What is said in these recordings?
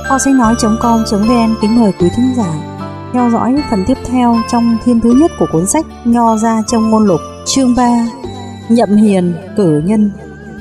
Kho sách nói.com.vn kính mời quý thính giả theo dõi phần tiếp theo trong thiên thứ nhất của cuốn sách Nho Gia Trong Ngôn Lục, chương 3, Nhậm Hiền Cử Nhân.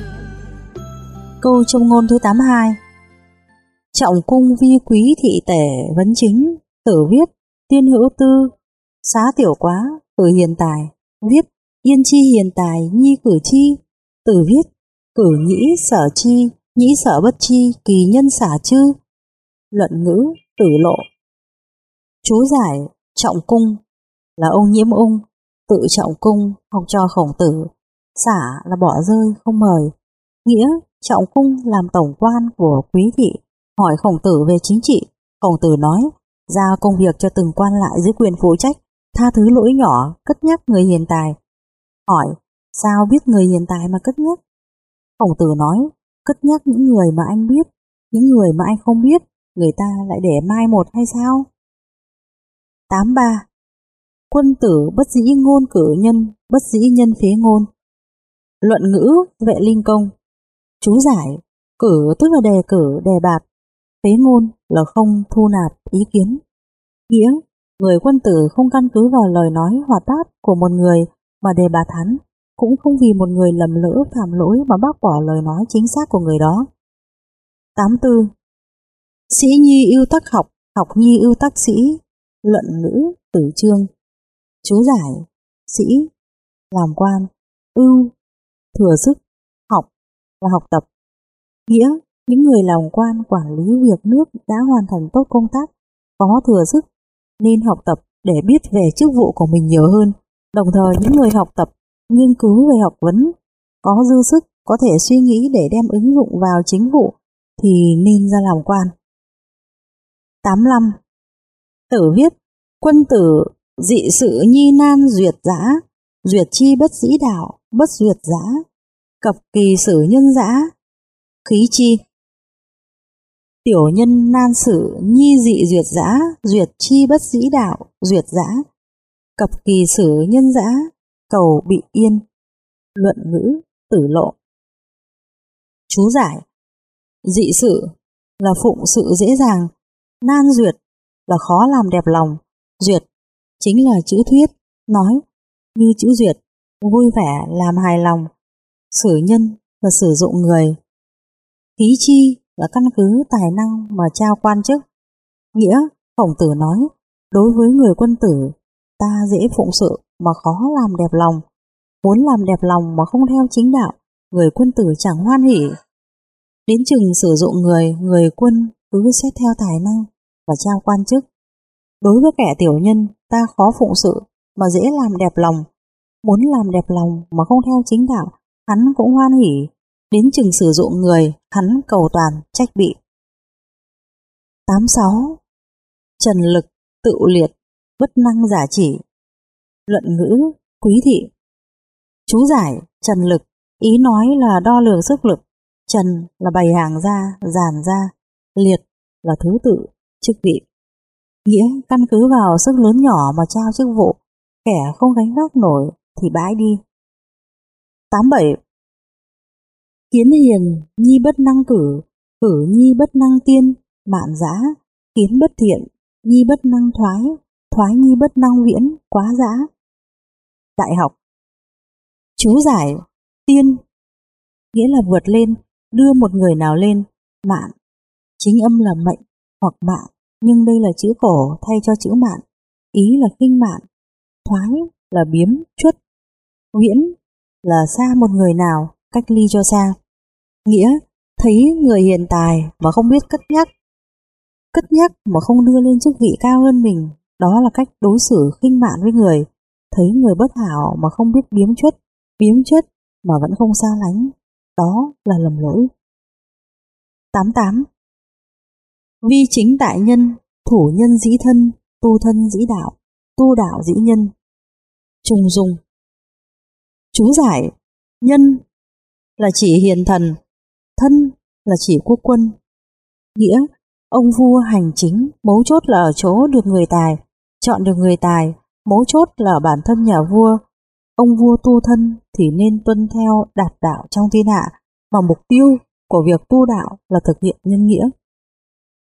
Câu châm ngôn thứ 82. Trọng cung vi quý thị tể vấn chính. Tử viết tiên hữu tư, xá tiểu quá, cử hiền tài. Viết yên chi hiền tài, nhi cử chi. Tử viết cử nhĩ sở chi, nhĩ sở bất chi, kỳ nhân xả chư. Luận ngữ Tử Lộ. Chú giải trọng cung là ông Nhiễm Ung, tự trọng cung, học trò Khổng Tử. Xả là bỏ rơi, không mời. Nghĩa trọng cung làm tổng quan của quý thị, hỏi Khổng Tử về chính trị. Khổng Tử nói giao công việc cho từng quan lại dưới quyền phụ trách, tha thứ lỗi nhỏ, cất nhắc người hiền tài. Hỏi sao biết người hiền tài mà cất nhắc? Khổng Tử nói cất nhắc những người mà anh biết, những người mà anh không biết người ta lại để mai một hay sao? 83. Quân tử bất dĩ ngôn cử nhân, bất dĩ nhân phế ngôn. Luận ngữ Vệ Linh Công. Chú giải cử tức là đề cử, đề bạt. Phế ngôn là không thu nạp ý kiến. Nghĩa người quân tử không căn cứ vào lời nói hoạt bát của một người mà đề bạt hắn, cũng không vì một người lầm lỡ phạm lỗi mà bác bỏ lời nói chính xác của người đó. 84. Sĩ nhi ưu tắc học, học nhi ưu tắc sĩ. Luận ngữ Tử Chương. Chú giải sĩ làm quan, ưu thừa sức, học là học tập. Nghĩa những người làm quan quản lý việc nước đã hoàn thành tốt công tác, có thừa sức nên học tập để biết về chức vụ của mình nhiều hơn. Đồng thời những người học tập, nghiên cứu về học vấn, có dư sức, có thể suy nghĩ để đem ứng dụng vào chính vụ thì nên ra làm quan. 85. Tử viết quân tử dị sự nhi nan duyệt dã, duyệt chi bất dĩ đạo, bất duyệt dã, cập kỳ sử nhân dã, khí chi. Tiểu nhân nan sử nhi dị duyệt dã, duyệt chi bất dĩ đạo, duyệt dã, cập kỳ sử nhân dã, cầu bị yên. Luận ngữ Tử Lộ. Chú giải dị sự là phụng sự dễ dàng, nan duyệt là khó làm đẹp lòng, duyệt chính là chữ thuyết, nói như chữ duyệt, vui vẻ làm hài lòng. Sử nhân là sử dụng người. Khí chi là căn cứ tài năng mà trao quan chức. Nghĩa Khổng Tử nói đối với người quân tử, ta dễ phụng sự mà khó làm đẹp lòng. Muốn làm đẹp lòng mà không theo chính đạo, người quân tử chẳng hoan hỉ. Đến chừng sử dụng người, người quân cứ xét theo tài năng và trao quan chức. Đối với kẻ tiểu nhân, ta khó phụng sự mà dễ làm đẹp lòng. Muốn làm đẹp lòng mà không theo chính đạo, hắn cũng hoan hỉ. Đến chừng sử dụng người, hắn cầu toàn trách bị. 86. Trần lực tự liệt, bất năng giả chỉ. Luận ngữ Quý thị. Chú giải trần lực ý nói là đo lường sức lực. Trần là bày hàng ra, dàn ra. Liệt là thứ tự, chức vị. Nghĩa căn cứ vào sức lớn nhỏ mà trao chức vụ, kẻ không gánh vác nổi thì bãi đi. 87. Kiến hiền nhi bất năng cử, cử nhi bất năng tiên, mạn giã. Kiến bất thiện, nhi bất năng thoái, thoái nhi bất năng viễn, quá giã. Đại học. Chú giải tiên nghĩa là vượt lên, đưa một người nào lên. Mạn chính âm là mệnh hoặc mạng, nhưng đây là chữ cổ thay cho chữ mạn, ý là khinh mạn. Thoái là biếm chuất. Viễn là xa một người nào, cách ly cho xa. Nghĩa thấy người hiền tài mà không biết cất nhắc, cất nhắc mà không đưa lên chức vị cao hơn mình, đó là cách đối xử khinh mạn với người. Thấy người bất hảo mà không biết biếm chuất mà vẫn không xa lánh, đó là lầm lỗi. 88. Vi chính tại nhân, thủ nhân dĩ thân, tu thân dĩ đạo, tu đạo dĩ nhân. Trung dung. Chú giải nhân là chỉ hiền thần, thân là chỉ quốc quân. Nghĩa ông vua hành chính, mấu chốt là ở chỗ được người tài, chọn được người tài, mấu chốt là ở bản thân nhà vua. Ông vua tu thân thì nên tuân theo đạt đạo trong thiên hạ, mà mục tiêu của việc tu đạo là thực hiện nhân nghĩa.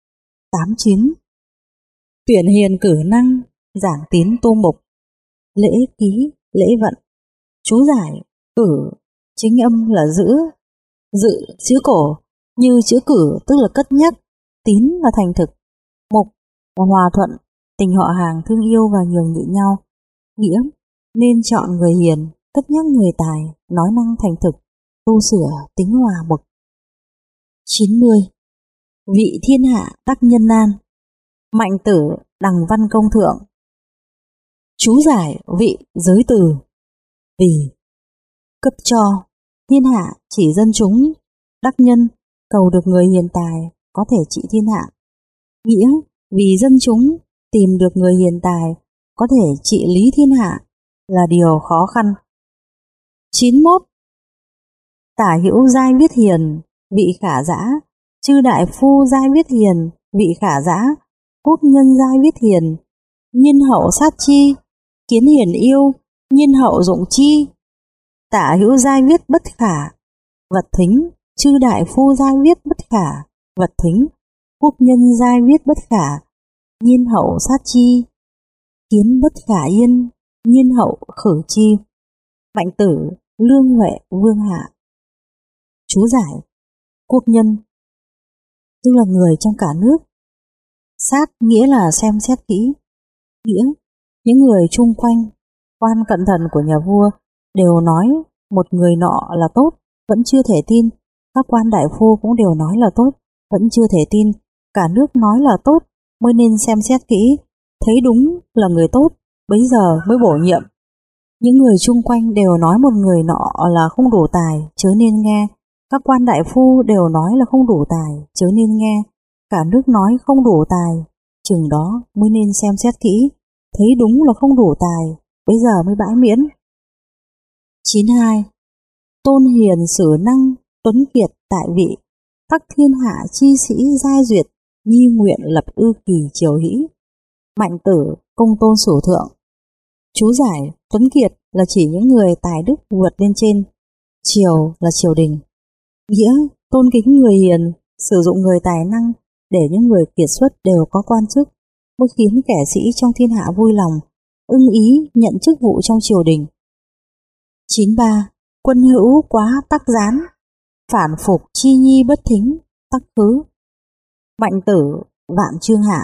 89. Tuyển hiền cử năng, giảng tín tu mục. Lễ ký, lễ vận. Chú giải: cử, chính âm là giữ, dự chữ cổ, như chữ cử tức là cất nhắc, tín là thành thực, mục là hòa thuận, tình họ hàng thương yêu và nhường nhịn nhau. Nghĩa: nên chọn người hiền, cất nhắc người tài, nói năng thành thực, tu sửa tính hòa mục. 90. Vị thiên hạ đắc nhân an. Mạnh tử đằng văn công thượng. Chú giải: vị giới từ, vì, cấp cho, thiên hạ chỉ dân chúng, đắc nhân cầu được người hiền tài có thể trị thiên hạ. Nghĩa: vì dân chúng tìm được người hiền tài có thể trị lý thiên hạ là điều khó khăn. 91. Tả hữu giai viết hiền, vị khả dã, chư đại phu giai viết hiền, vị khả dã, quốc nhân giai viết hiền, nhiên hậu sát chi, kiến hiền yêu, nhiên hậu dụng chi. Tả hữu giai viết bất khả, vật thính, chư đại phu giai viết bất khả, vật thính, quốc nhân giai viết bất khả, nhiên hậu sát chi, kiến bất khả yên, nhiên hậu khử chi. Mạnh tử lương huệ vương hạ. Chú giải: quốc nhân tức là người trong cả nước. Sát nghĩa là xem xét kỹ. Nghĩa: những người chung quanh, quan cận thần của nhà vua đều nói một người nọ là tốt, vẫn chưa thể tin. Các quan đại phu cũng đều nói là tốt, vẫn chưa thể tin. Cả nước nói là tốt, mới nên xem xét kỹ, thấy đúng là người tốt, bấy giờ mới bổ nhiệm. Những người chung quanh đều nói một người nọ là không đủ tài, chớ nên nghe. Các quan đại phu đều nói là không đủ tài, chớ nên nghe. Cả nước nói không đủ tài, chừng đó mới nên xem xét kỹ, thấy đúng là không đủ tài, bây giờ mới bãi miễn. 92. Tôn hiền sử năng, tuấn kiệt tại vị, tắc thiên hạ chi sĩ giai duyệt, nhi nguyện lập ư kỳ triều hĩ. Mạnh tử công tôn sử thượng. Chú giải: tuấn kiệt là chỉ những người tài đức vượt lên trên, triều là triều đình. Nghĩa: tôn kính người hiền, sử dụng người tài năng để những người kiệt xuất đều có quan chức, mới khiến kẻ sĩ trong thiên hạ vui lòng, ưng ý nhận chức vụ trong triều đình. 93. Quân hữu quá tắc gián, phản phục chi nhi bất thính, tắc khứ. Mạnh tử vạn chương hạ.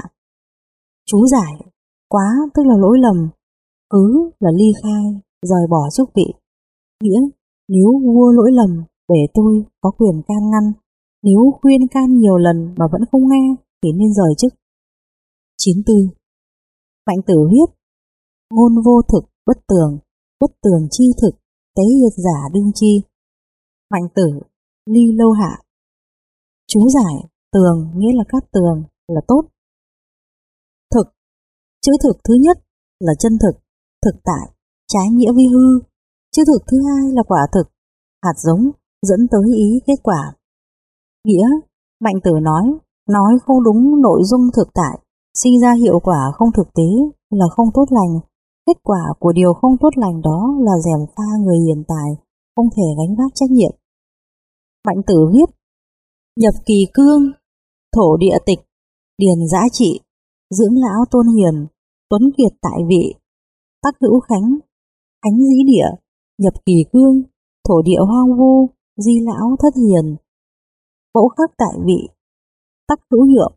Chú giải: quá tức là lỗi lầm, cứ là ly khai, rời bỏ chức vị. Nghĩa: nếu vua lỗi lầm, để tôi có quyền can ngăn, nếu khuyên can nhiều lần mà vẫn không nghe thì nên rời chức. 94. Mạnh tử viết: ngôn vô thực bất tường chi thực, tế hiệt giả đương chi. Mạnh tử ly lâu hạ. Chú giải: tường nghĩa là cát tường, là tốt. Thực, chữ thực thứ nhất là chân thực, thực tại, trái nghĩa vi hư. Chữ thực thứ hai là quả thực, hạt giống dẫn tới ý kết quả. Nghĩa: Mạnh tử nói không đúng nội dung thực tại, sinh ra hiệu quả không thực tế là không tốt lành. Kết quả của điều không tốt lành đó là gièm pha người hiền tài, không thể gánh vác trách nhiệm. Mạnh tử viết: nhập kỳ cương, thổ địa tịch, điền giã trị, dưỡng lão tôn hiền, tuấn kiệt tại vị, tắc hữu khánh, khánh dĩ địa, nhập kỳ cương, thổ địa hoang vu, di lão thất hiền, mẫu khắc tại vị, tắc hữu nhượng.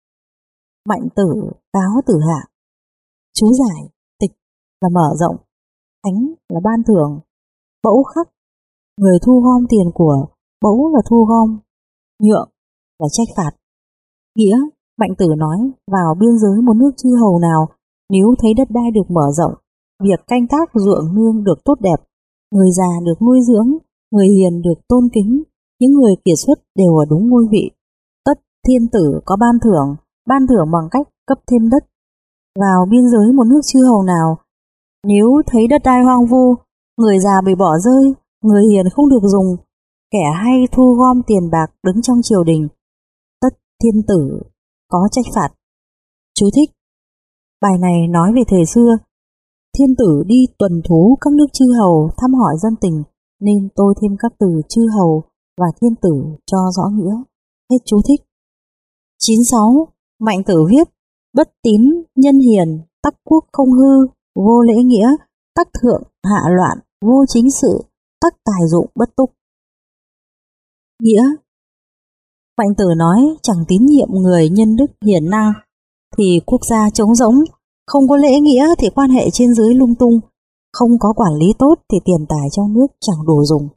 Mạnh tử cáo tử hạ. Chú giải: tịch là mở rộng, khánh là ban thưởng, mẫu khắc người thu gom tiền của, mẫu là thu gom, nhượng là trách phạt. Nghĩa: Mạnh tử nói vào biên giới một nước chư hầu nào, nếu thấy đất đai được mở rộng, việc canh tác ruộng nương được tốt đẹp, người già được nuôi dưỡng, người hiền được tôn kính, những người kiệt xuất đều ở đúng ngôi vị, tất thiên tử có ban thưởng bằng cách cấp thêm đất. Vào biên giới một nước chư hầu nào, nếu thấy đất đai hoang vu, người già bị bỏ rơi, người hiền không được dùng, kẻ hay thu gom tiền bạc đứng trong triều đình, tất thiên tử có trách phạt. Chú thích: bài này nói về thời xưa, thiên tử đi tuần thú các nước chư hầu thăm hỏi dân tình, nên tôi thêm các từ chư hầu và thiên tử cho rõ nghĩa. Hết chú thích. 96. Mạnh Tử viết: bất tín nhân hiền, tắc quốc không hư, vô lễ nghĩa, tắc thượng hạ loạn, vô chính sự, tắc tài dụng bất túc. Nghĩa: Mạnh Tử nói chẳng tín nhiệm người nhân đức hiền năng thì quốc gia trống rỗng, không có lễ nghĩa thì quan hệ trên dưới lung tung, không có quản lý tốt thì tiền tài trong nước chẳng đủ dùng.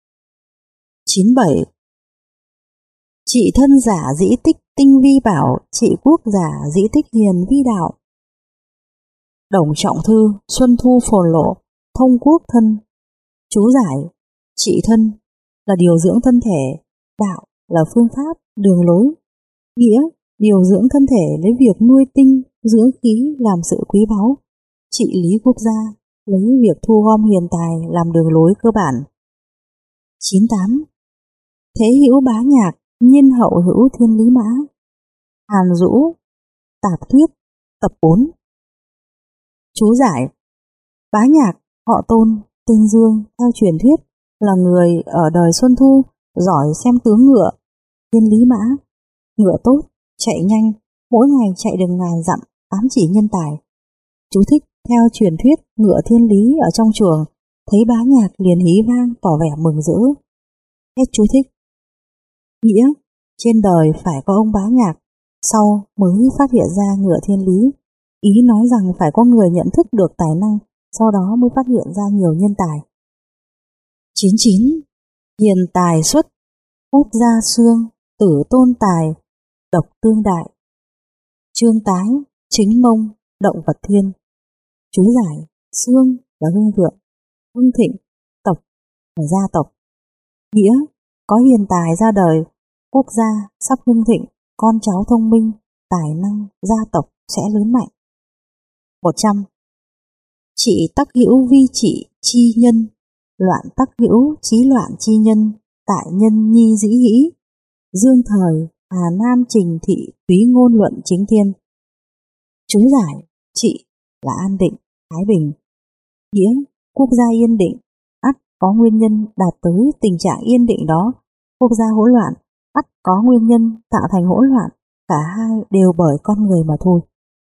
97. Trị thân giả dĩ tích tinh vi bảo, trị quốc giả dĩ tích hiền vi đạo. Đồng Trọng Thư, Xuân Thu Phồn Lộ, Thông Quốc Thân. Chú giải: trị thân là điều dưỡng thân thể, đạo là phương pháp, đường lối. Nghĩa: điều dưỡng thân thể lấy việc nuôi tinh, dưỡng khí làm sự quý báu. Trị lý quốc gia lấy việc thu gom hiền tài làm đường lối cơ bản. 98. Thế hữu bá nhạc, nhiên hậu hữu thiên lý mã. Hàn Dũ, Tạp Thuyết, tập 4. Chú giải: Bá Nhạc, họ Tôn, tên Dương, theo truyền thuyết là người ở đời Xuân Thu, giỏi xem tướng ngựa. Thiên lý mã, ngựa tốt, chạy nhanh, mỗi ngày chạy được ngàn dặm, ám chỉ nhân tài. Chú thích: theo truyền thuyết ngựa thiên lý ở trong chuồng, thấy Bá Nhạc liền hí vang tỏ vẻ mừng rỡ. Hết chú thích. Nghĩa: trên đời phải có ông Bá Nhạc, sau mới phát hiện ra ngựa thiên lý. Ý nói rằng phải có người nhận thức được tài năng, sau đó mới phát hiện ra nhiều nhân tài. 99. Hiền tài xuất, hốt gia xương, tử tôn tài, độc tương đại. Trương Tái, Chính Mông, Động Vật Thiên. Chú giải: xương là hưng vượng, hưng thịnh, tộc là gia tộc. Nghĩa: có hiền tài ra đời, quốc gia sắp hưng thịnh, con cháu thông minh, tài năng, gia tộc sẽ lớn mạnh. 100. Trị tắc hữu vi trị chi nhân, loạn tắc hữu chí loạn chi nhân, tại nhân nhi dĩ hĩ. Dương Thời, Hà Nam Trình Thị Túy Ngôn luận chính thiên. Chú giải: trị là an định, thái bình. Nghĩa: quốc gia yên định, ắt có nguyên nhân đạt tới tình trạng yên định đó. Quốc gia hỗn loạn, ắt có nguyên nhân tạo thành hỗn loạn, cả hai đều bởi con người mà thôi.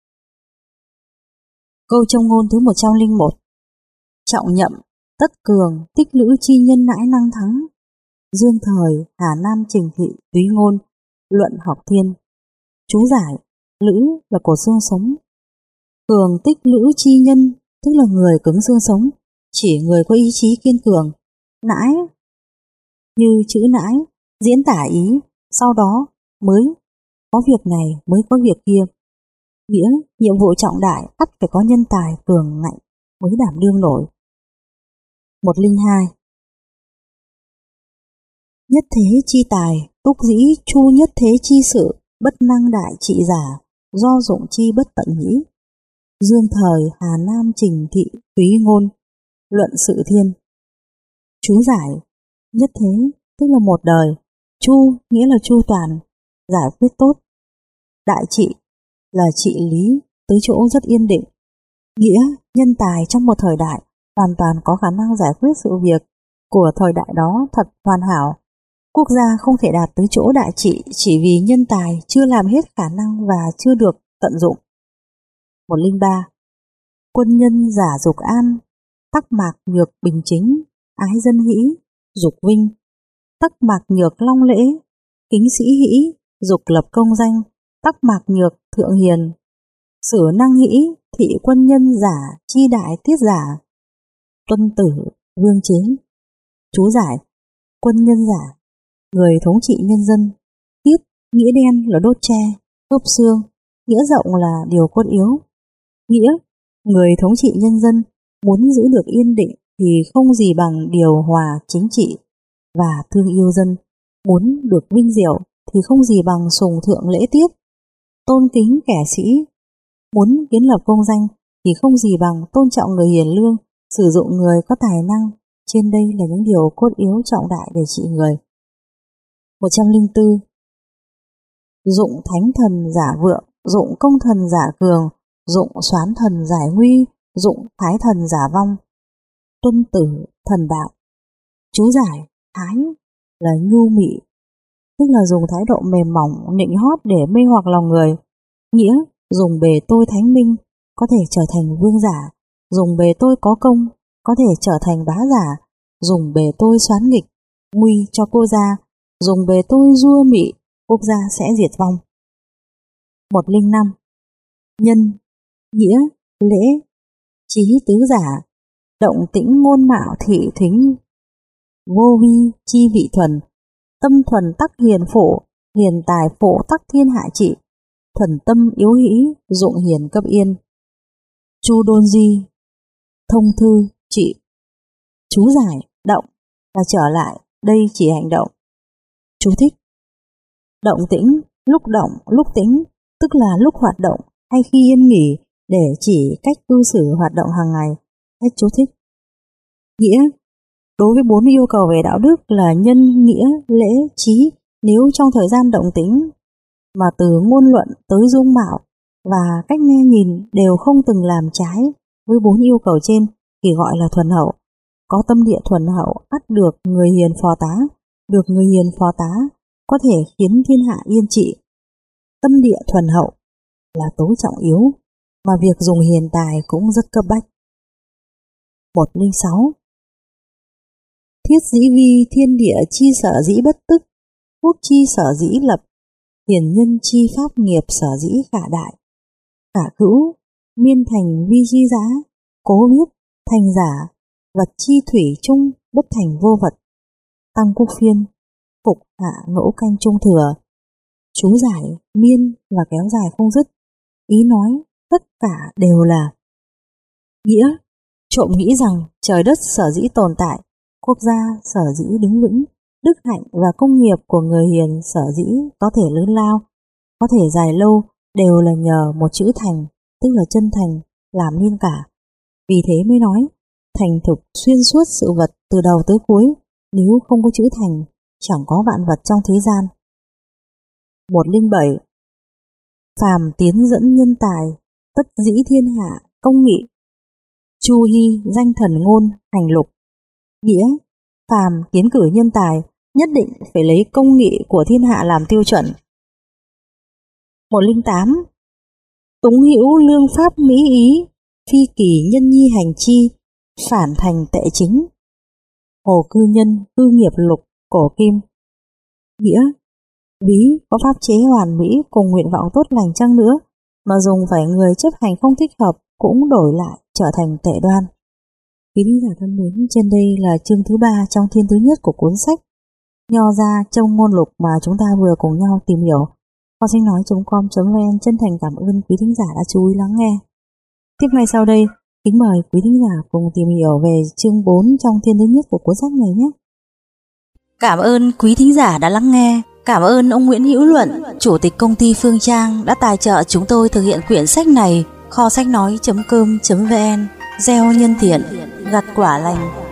Câu trong ngôn thứ 101. Trọng nhậm, tất cường, tích lữ chi nhân nãi năng thắng. Dương Thời, Hà Nam Trình Thị Túy Ngôn, luận học thiên. Chú giải: lữ là cột xương sống, cường tích lữ chi nhân tức là người cứng xương sống, chỉ người có ý chí kiên cường. Nãi như chữ nãi diễn tả ý sau đó mới có việc này mới có việc kia. Nghĩa: nhiệm vụ trọng đại ắt phải có nhân tài cường ngạnh mới đảm đương nổi. 102. Nhất thế chi tài, túc dĩ chu nhất thế chi sự, bất năng đại trị giả, do dụng chi bất tận nhĩ. Dương Thời, Hà Nam Trình Thị Túy Ngôn, luận sự thiên. Chú giải: nhất thế tức là một đời, chu nghĩa là chu toàn, giải quyết tốt. Đại trị là trị lý tới chỗ rất yên định. Nghĩa: nhân tài trong một thời đại hoàn toàn có khả năng giải quyết sự việc của thời đại đó thật hoàn hảo. Quốc gia không thể đạt tới chỗ đại trị chỉ vì nhân tài chưa làm hết khả năng và chưa được tận dụng. 103. Quân nhân giả dục an, tắc mạc nhược bình chính, ái dân hĩ, dục vinh, tắc mạc nhược long lễ, kính sĩ hĩ, dục lập công danh, tắc mạc nhược thượng hiền, sử năng hĩ, thị quân nhân giả chi đại tiết giả. Tuân Tử, Vương Chế. Chú giải: quân nhân giả, người thống trị nhân dân. Tiết nghĩa đen là đốt tre, khớp xương, nghĩa rộng là điều cốt yếu. Nghĩa: người thống trị nhân dân muốn giữ được yên định thì không gì bằng điều hòa chính trị và thương yêu dân, muốn được vinh diệu thì không gì bằng sùng thượng lễ tiết, tôn kính kẻ sĩ, muốn kiến lập công danh thì không gì bằng tôn trọng người hiền lương, sử dụng người có tài năng. Trên đây là những điều cốt yếu trọng đại để trị người. 104. Dụng thánh thần giả vượng, dụng công thần giả cường, dụng soán thần giải nguy, dụng thái thần giả vong. Tuân Tử, Thần Đạo. Chú giải: thái là nhu mị, tức là dùng thái độ mềm mỏng nịnh hót để mê hoặc lòng người. Nghĩa dùng bề tôi thánh minh có thể trở thành vương giả, dùng bề tôi có công có thể trở thành bá giả, dùng bề tôi xoán nghịch nguy cho quốc gia, dùng bề tôi dua mị quốc gia sẽ diệt vong. 105. Nhân, nghĩa, lễ, trí tứ giả, động tĩnh ngôn mạo thị thính, vô vi chi vị thuần, tâm thuần tắc hiền phổ, hiền tài phổ tắc thiên hạ trị, thuần tâm yếu hĩ, dụng hiền cấp yên. Chu đôn di, thông thư, trị. Chú giải, động là trở lại, đây chỉ hành động. Chú thích. Động tĩnh, lúc tĩnh, tức là lúc hoạt động hay khi yên nghỉ, để chỉ cách cư xử hoạt động hàng ngày. Hết chú thích. Nghĩa, đối với 4 yêu cầu về đạo đức là nhân, nghĩa, lễ, trí, nếu trong thời gian động tĩnh mà từ ngôn luận tới dung mạo và cách nghe nhìn đều không từng làm trái với 4 yêu cầu trên thì gọi là thuần hậu. Có tâm địa thuần hậu ắt được người hiền phò tá, được người hiền phò tá có thể khiến thiên hạ yên trị. Tâm địa thuần hậu là tối trọng yếu, mà việc dùng hiền tài cũng rất cấp bách. 106. Thiết dĩ vi thiên địa chi sở dĩ bất tức, quốc chi sở dĩ lập, hiền nhân chi pháp nghiệp sở dĩ khả đại. Khả hữu, miên thành vi chi giá, cố viết, thành giả, vật chi thủy chung, bất thành vô vật. Tăng Quốc Phiên, phục hạ ngũ canh trung thừa. Chú giải, miên và kéo dài không dứt. Ý nói, tất cả đều là nghĩa. Trộm nghĩ rằng trời đất sở dĩ tồn tại, quốc gia sở dĩ đứng vững, đức hạnh và công nghiệp của người hiền sở dĩ có thể lớn lao, có thể dài lâu đều là nhờ một chữ thành, tức là chân thành, làm nên cả. Vì thế mới nói, thành thực xuyên suốt sự vật từ đầu tới cuối, nếu không có chữ thành, chẳng có vạn vật trong thế gian. 107. Phàm tiến dẫn nhân tài, tất dĩ thiên hạ, công nghị. Chu Hy, danh thần ngôn, hành lục. Nghĩa, phàm tiến cử nhân tài, nhất định phải lấy công nghị của thiên hạ làm tiêu chuẩn. 108. Túng hữu lương pháp mỹ ý, phi kỳ nhân nhi hành chi, phản thành tệ chính. Hồ Cư Nhân, Cư Nghiệp Lục, Cổ Kim. Nghĩa, ví có pháp chế hoàn mỹ cùng nguyện vọng tốt lành chăng nữa, mà dùng phải người chấp hành không thích hợp cũng đổi lại trở thành tệ đoan. Quý thính giả thân mến, trên đây là chương thứ 3 trong thiên thứ nhất của cuốn sách Nho Gia Trong Ngôn Lục mà chúng ta vừa cùng nhau tìm hiểu. Kho sách nói.com.vn chân thành cảm ơn quý thính giả đã chú ý lắng nghe. Tiếp ngay sau đây, kính mời quý thính giả cùng tìm hiểu về chương 4 trong thiên thứ nhất của cuốn sách này nhé. Cảm ơn quý thính giả đã lắng nghe. Cảm ơn ông Nguyễn Hữu Luận, Chủ tịch công ty Phương Trang đã tài trợ chúng tôi thực hiện quyển sách này. Kho sách nói.com.vn gieo nhân thiện, gặt quả lành.